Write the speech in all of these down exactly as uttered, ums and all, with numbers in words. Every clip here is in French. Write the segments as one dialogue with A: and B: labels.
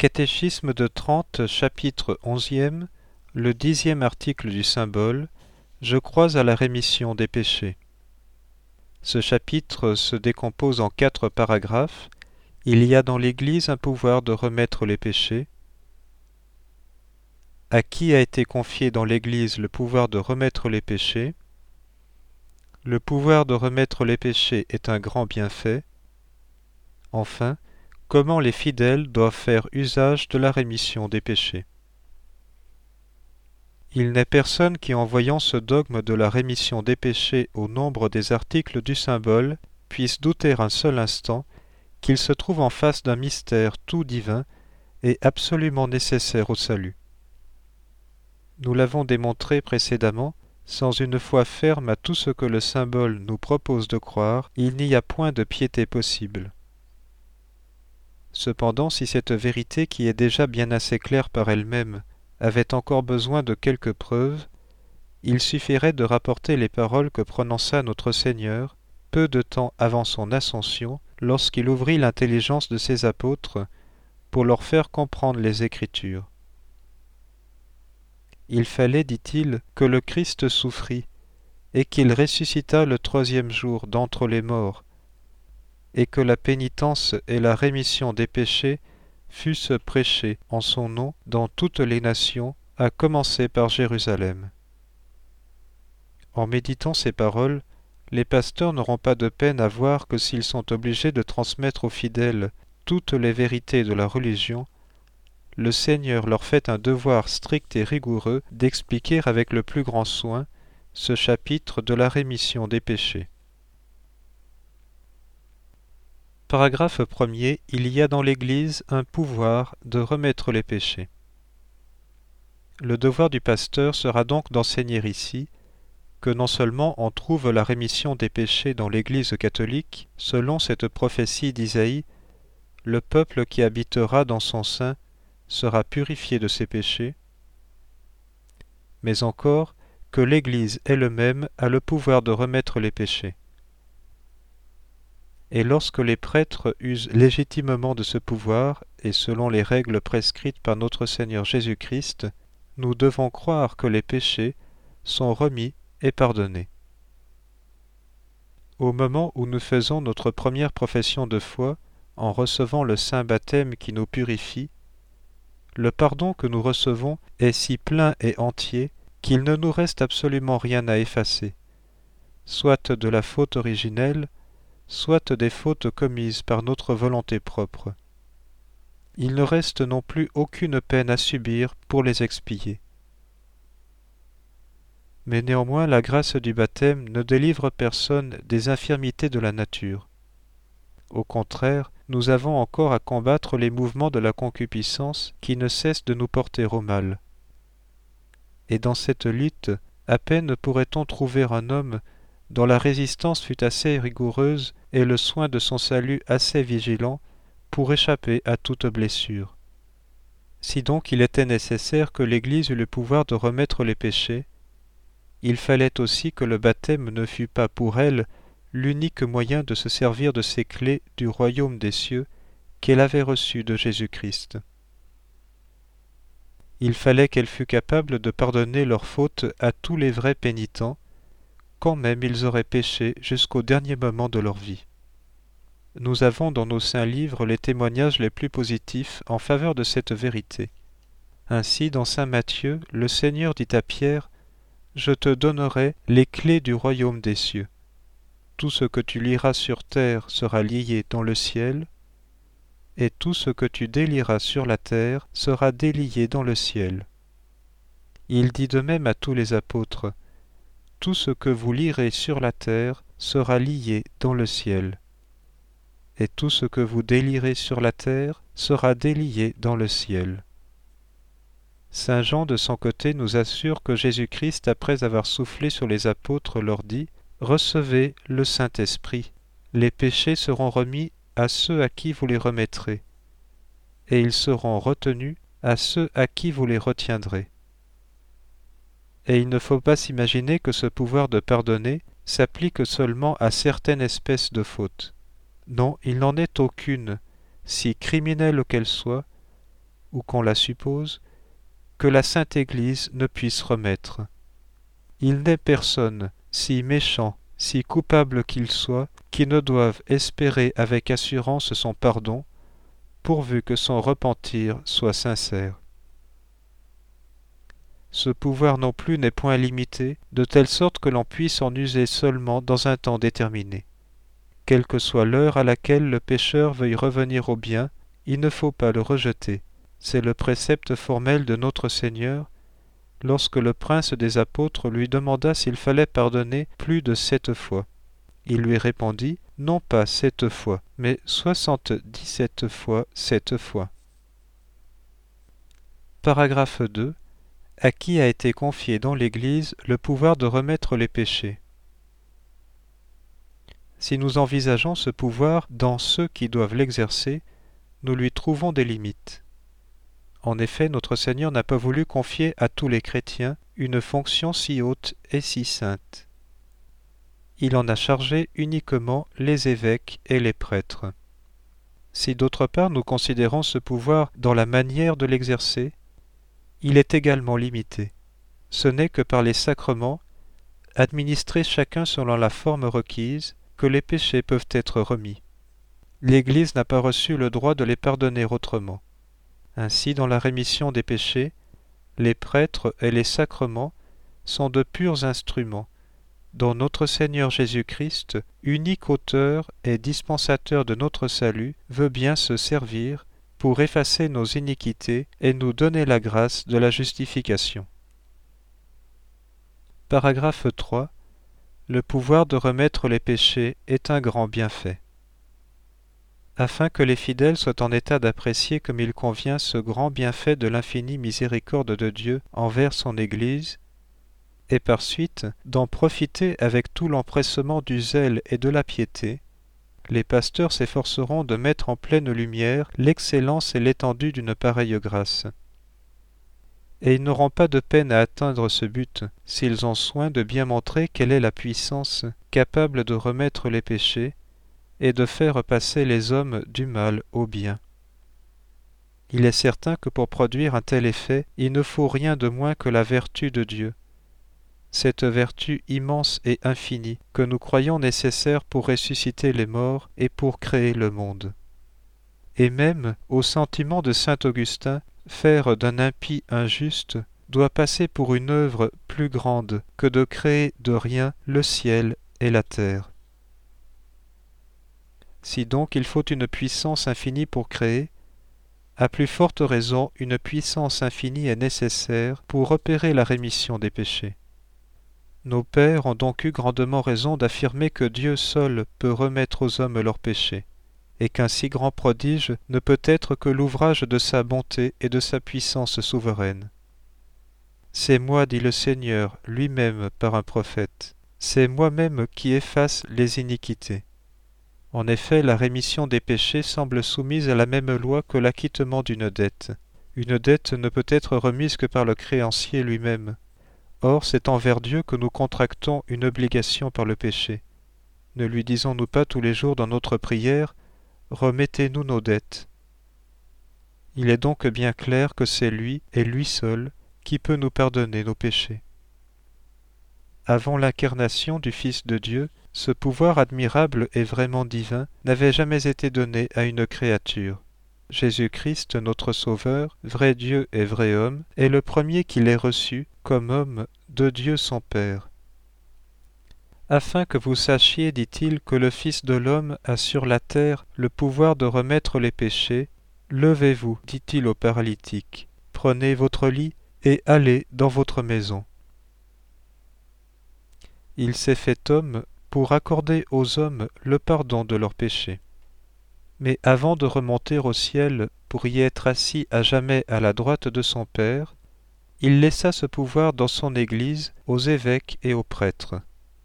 A: Catéchisme de Trente, chapitre onzième, le dixième article du symbole, je crois à la rémission des péchés. Ce chapitre se décompose en quatre paragraphes. Il y a dans l'Église un pouvoir de remettre les péchés. À qui a été confié dans l'Église le pouvoir de remettre les péchés? Le pouvoir de remettre les péchés est un grand bienfait. Enfin, comment les fidèles doivent faire usage de la rémission des péchés. Il n'est personne qui, en voyant ce dogme de la rémission des péchés au nombre des articles du symbole, puisse douter un seul instant qu'il se trouve en face d'un mystère tout divin et absolument nécessaire au salut. Nous l'avons démontré précédemment, sans une foi ferme à tout ce que le symbole nous propose de croire, il n'y a point de piété possible. Cependant, si cette vérité qui est déjà bien assez claire par elle-même avait encore besoin de quelques preuves, il suffirait de rapporter les paroles que prononça notre Seigneur peu de temps avant son ascension, lorsqu'il ouvrit l'intelligence de ses apôtres pour leur faire comprendre les Écritures. Il fallait, dit-il, que le Christ souffrit, et qu'il ressuscitât le troisième jour d'entre les morts, et que la pénitence et la rémission des péchés fussent prêchées en son nom dans toutes les nations, à commencer par Jérusalem. En méditant ces paroles, les pasteurs n'auront pas de peine à voir que s'ils sont obligés de transmettre aux fidèles toutes les vérités de la religion, le Seigneur leur fait un devoir strict et rigoureux d'expliquer avec le plus grand soin ce chapitre de la rémission des péchés. Paragraphe premier. Il y a dans l'Église un pouvoir de remettre les péchés. Le devoir du pasteur sera donc d'enseigner ici que non seulement on trouve la rémission des péchés dans l'Église catholique, selon cette prophétie d'Isaïe, le peuple qui habitera dans son sein sera purifié de ses péchés, mais encore que l'Église elle-même a le pouvoir de remettre les péchés. Et lorsque les prêtres usent légitimement de ce pouvoir, et selon les règles prescrites par notre Seigneur Jésus-Christ, nous devons croire que les péchés sont remis et pardonnés. Au moment où nous faisons notre première profession de foi, en recevant le saint baptême qui nous purifie, le pardon que nous recevons est si plein et entier qu'il ne nous reste absolument rien à effacer, soit de la faute originelle, soit des fautes commises par notre volonté propre. Il ne reste non plus aucune peine à subir pour les expier. Mais néanmoins la grâce du baptême ne délivre personne des infirmités de la nature. Au contraire, nous avons encore à combattre les mouvements de la concupiscence qui ne cessent de nous porter au mal. Et dans cette lutte, à peine pourrait-on trouver un homme dont la résistance fut assez rigoureuse et le soin de son salut assez vigilant pour échapper à toute blessure. Si donc il était nécessaire que l'Église eût le pouvoir de remettre les péchés, il fallait aussi que le baptême ne fût pas pour elle l'unique moyen de se servir de ces clés du royaume des cieux qu'elle avait reçues de Jésus-Christ. Il fallait qu'elle fût capable de pardonner leurs fautes à tous les vrais pénitents, quand même ils auraient péché jusqu'au dernier moment de leur vie. Nous avons dans nos saints livres les témoignages les plus positifs en faveur de cette vérité. Ainsi, dans saint Matthieu, le Seigneur dit à Pierre « Je te donnerai les clés du royaume des cieux. Tout ce que tu lieras sur terre sera lié dans le ciel, et tout ce que tu délieras sur la terre sera délié dans le ciel. » Il dit de même à tous les apôtres « Tout ce que vous lierez sur la terre sera lié dans le ciel, et tout ce que vous délierez sur la terre sera délié dans le ciel. » Saint Jean, de son côté, nous assure que Jésus-Christ, après avoir soufflé sur les apôtres, leur dit « Recevez le Saint-Esprit, les péchés seront remis à ceux à qui vous les remettrez, et ils seront retenus à ceux à qui vous les retiendrez. » Et il ne faut pas s'imaginer que ce pouvoir de pardonner s'applique seulement à certaines espèces de fautes. Non, il n'en est aucune, si criminelle qu'elle soit, ou qu'on la suppose, que la Sainte Église ne puisse remettre. Il n'est personne, si méchant, si coupable qu'il soit, qui ne doive espérer avec assurance son pardon, pourvu que son repentir soit sincère. Ce pouvoir non plus n'est point limité, de telle sorte que l'on puisse en user seulement dans un temps déterminé. Quelle que soit l'heure à laquelle le pécheur veuille revenir au bien, il ne faut pas le rejeter. C'est le précepte formel de notre Seigneur, lorsque le prince des apôtres lui demanda s'il fallait pardonner plus de sept fois. Il lui répondit, non pas sept fois, mais soixante-dix-sept fois sept fois. Paragraphe deux. À qui a été confié dans l'Église le pouvoir de remettre les péchés? Si nous envisageons ce pouvoir dans ceux qui doivent l'exercer, nous lui trouvons des limites. En effet, notre Seigneur n'a pas voulu confier à tous les chrétiens une fonction si haute et si sainte. Il en a chargé uniquement les évêques et les prêtres. Si d'autre part nous considérons ce pouvoir dans la manière de l'exercer, il est également limité. Ce n'est que par les sacrements, administrés chacun selon la forme requise, que les péchés peuvent être remis. L'Église n'a pas reçu le droit de les pardonner autrement. Ainsi, dans la rémission des péchés, les prêtres et les sacrements sont de purs instruments, dont notre Seigneur Jésus-Christ, unique auteur et dispensateur de notre salut, veut bien se servir pour effacer nos iniquités et nous donner la grâce de la justification. Paragraphe trois. Le pouvoir de remettre les péchés est un grand bienfait. Afin que les fidèles soient en état d'apprécier comme il convient ce grand bienfait de l'infinie miséricorde de Dieu envers son Église, et par suite d'en profiter avec tout l'empressement du zèle et de la piété, les pasteurs s'efforceront de mettre en pleine lumière l'excellence et l'étendue d'une pareille grâce. Et ils n'auront pas de peine à atteindre ce but, s'ils ont soin de bien montrer quelle est la puissance capable de remettre les péchés et de faire passer les hommes du mal au bien. Il est certain que pour produire un tel effet, il ne faut rien de moins que la vertu de Dieu, cette vertu immense et infinie que nous croyons nécessaire pour ressusciter les morts et pour créer le monde. Et même, au sentiment de saint Augustin, faire d'un impie injuste doit passer pour une œuvre plus grande que de créer de rien le ciel et la terre. Si donc il faut une puissance infinie pour créer, à plus forte raison une puissance infinie est nécessaire pour opérer la rémission des péchés. Nos pères ont donc eu grandement raison d'affirmer que Dieu seul peut remettre aux hommes leurs péchés, et qu'un si grand prodige ne peut être que l'ouvrage de sa bonté et de sa puissance souveraine. C'est moi, dit le Seigneur lui-même par un prophète, c'est moi-même qui efface les iniquités. En effet, la rémission des péchés semble soumise à la même loi que l'acquittement d'une dette. Une dette ne peut être remise que par le créancier lui-même. Or, c'est envers Dieu que nous contractons une obligation par le péché. Ne lui disons-nous pas tous les jours dans notre prière « Remettez-nous nos dettes ». Il est donc bien clair que c'est lui, et lui seul, qui peut nous pardonner nos péchés. Avant l'incarnation du Fils de Dieu, ce pouvoir admirable et vraiment divin n'avait jamais été donné à une créature. Jésus-Christ, notre Sauveur, vrai Dieu et vrai homme, est le premier qui l'ait reçu, comme homme, de Dieu son Père. Afin que vous sachiez, dit-il, que le Fils de l'homme a sur la terre le pouvoir de remettre les péchés, levez-vous, dit-il au paralytique, prenez votre lit et allez dans votre maison. Il s'est fait homme pour accorder aux hommes le pardon de leurs péchés. Mais avant de remonter au ciel pour y être assis à jamais à la droite de son Père, il laissa ce pouvoir dans son Église aux évêques et aux prêtres.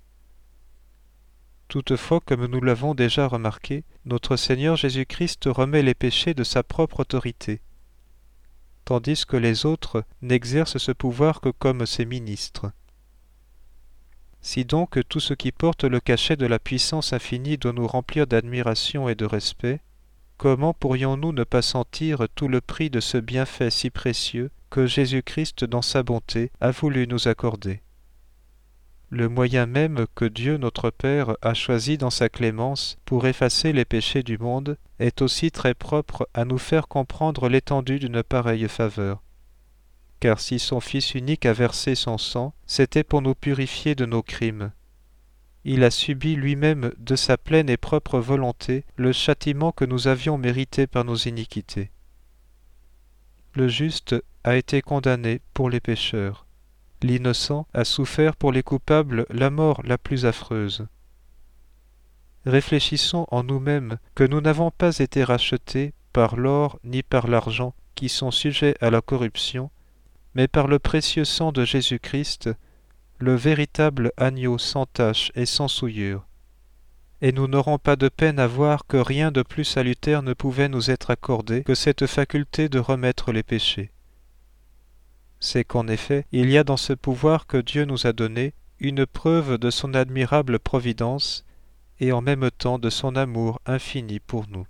A: Toutefois, comme nous l'avons déjà remarqué, notre Seigneur Jésus-Christ remet les péchés de sa propre autorité, tandis que les autres n'exercent ce pouvoir que comme ses ministres. Si donc tout ce qui porte le cachet de la puissance infinie doit nous remplir d'admiration et de respect, comment pourrions-nous ne pas sentir tout le prix de ce bienfait si précieux que Jésus-Christ, dans sa bonté, a voulu nous accorder? Le moyen même que Dieu notre Père a choisi dans sa clémence pour effacer les péchés du monde est aussi très propre à nous faire comprendre l'étendue d'une pareille faveur. Car si son Fils unique a versé son sang, c'était pour nous purifier de nos crimes. Il a subi lui-même de sa pleine et propre volonté le châtiment que nous avions mérité par nos iniquités. Le juste a été condamné pour les pécheurs. L'innocent a souffert pour les coupables la mort la plus affreuse. Réfléchissons en nous-mêmes que nous n'avons pas été rachetés par l'or ni par l'argent qui sont sujets à la corruption, mais par le précieux sang de Jésus-Christ, le véritable agneau sans tache et sans souillure. Et nous n'aurons pas de peine à voir que rien de plus salutaire ne pouvait nous être accordé que cette faculté de remettre les péchés. C'est qu'en effet, il y a dans ce pouvoir que Dieu nous a donné une preuve de son admirable providence et en même temps de son amour infini pour nous.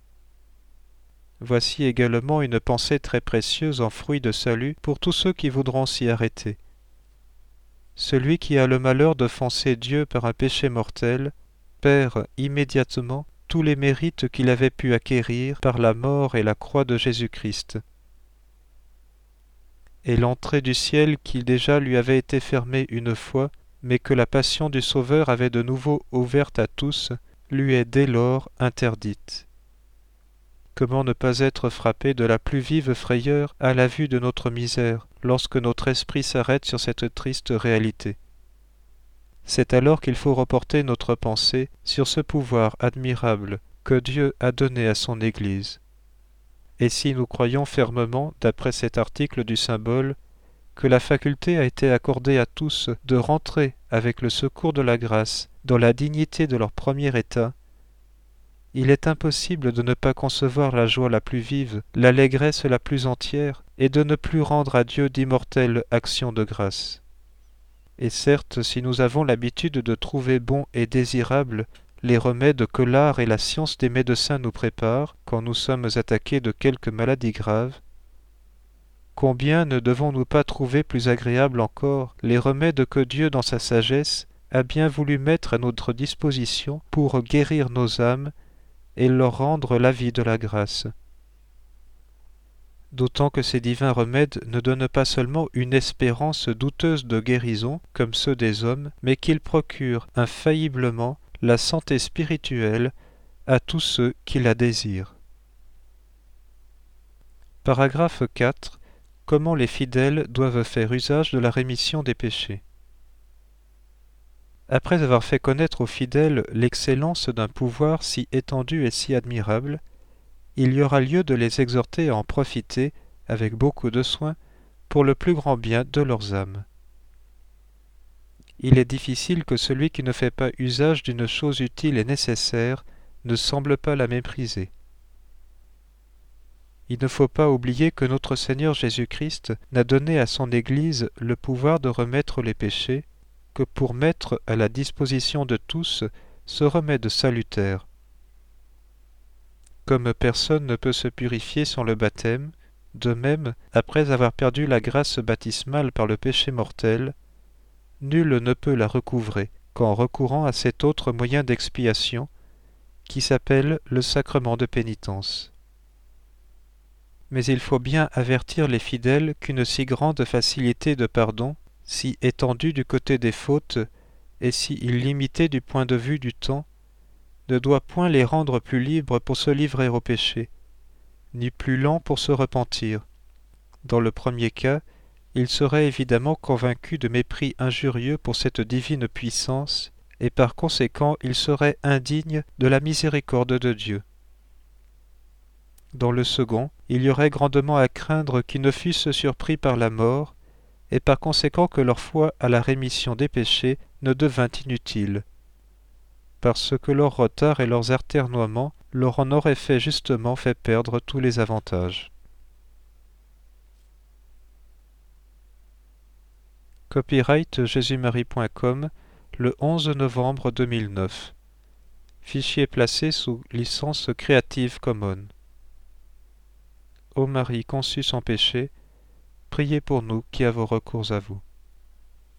A: Voici également une pensée très précieuse en fruit de salut pour tous ceux qui voudront s'y arrêter. Celui qui a le malheur d'offenser Dieu par un péché mortel perd immédiatement tous les mérites qu'il avait pu acquérir par la mort et la croix de Jésus-Christ. Et l'entrée du ciel qui déjà lui avait été fermée une fois, mais que la passion du Sauveur avait de nouveau ouverte à tous, lui est dès lors interdite. Comment ne pas être frappé de la plus vive frayeur à la vue de notre misère, lorsque notre esprit s'arrête sur cette triste réalité? C'est alors qu'il faut reporter notre pensée sur ce pouvoir admirable que Dieu a donné à son Église. Et si nous croyons fermement, d'après cet article du symbole, que la faculté a été accordée à tous de rentrer avec le secours de la grâce dans la dignité de leur premier état, il est impossible de ne pas concevoir la joie la plus vive, l'allégresse la plus entière, et de ne plus rendre à Dieu d'immortelles actions de grâce. Et certes, si nous avons l'habitude de trouver bons et désirables les remèdes que l'art et la science des médecins nous préparent quand nous sommes attaqués de quelque maladie grave, combien ne devons-nous pas trouver plus agréables encore les remèdes que Dieu, dans sa sagesse, a bien voulu mettre à notre disposition pour guérir nos âmes et leur rendre la vie de la grâce. D'autant que ces divins remèdes ne donnent pas seulement une espérance douteuse de guérison, comme ceux des hommes, mais qu'ils procurent infailliblement la santé spirituelle à tous ceux qui la désirent. Paragraphe quatre. Comment les fidèles doivent faire usage de la rémission des péchés. Après avoir fait connaître aux fidèles l'excellence d'un pouvoir si étendu et si admirable, il y aura lieu de les exhorter à en profiter avec beaucoup de soin pour le plus grand bien de leurs âmes. Il est difficile que celui qui ne fait pas usage d'une chose utile et nécessaire ne semble pas la mépriser. Il ne faut pas oublier que notre Seigneur Jésus-Christ n'a donné à son Église le pouvoir de remettre les péchés que pour mettre à la disposition de tous ce remède salutaire. Comme personne ne peut se purifier sans le baptême, de même, après avoir perdu la grâce baptismale par le péché mortel, nul ne peut la recouvrer qu'en recourant à cet autre moyen d'expiation qui s'appelle le sacrement de pénitence. Mais il faut bien avertir les fidèles qu'une si grande facilité de pardon, si étendue du côté des fautes et si illimitée du point de vue du temps, ne doit point les rendre plus libres pour se livrer au péché, ni plus lents pour se repentir. Dans le premier cas, ils seraient évidemment convaincus de mépris injurieux pour cette divine puissance, et par conséquent ils seraient indignes de la miséricorde de Dieu. Dans le second, il y aurait grandement à craindre qu'ils ne fussent surpris par la mort, et par conséquent que leur foi à la rémission des péchés ne devint inutile, parce que leur retard et leurs atermoiements leur en auraient fait justement fait perdre tous les avantages. Copyright jésus marie point com, le onze novembre deux mille neuf. Fichier placé sous licence Creative Commons. Ô Marie conçue sans péché, priez pour nous qui avons recours à vous.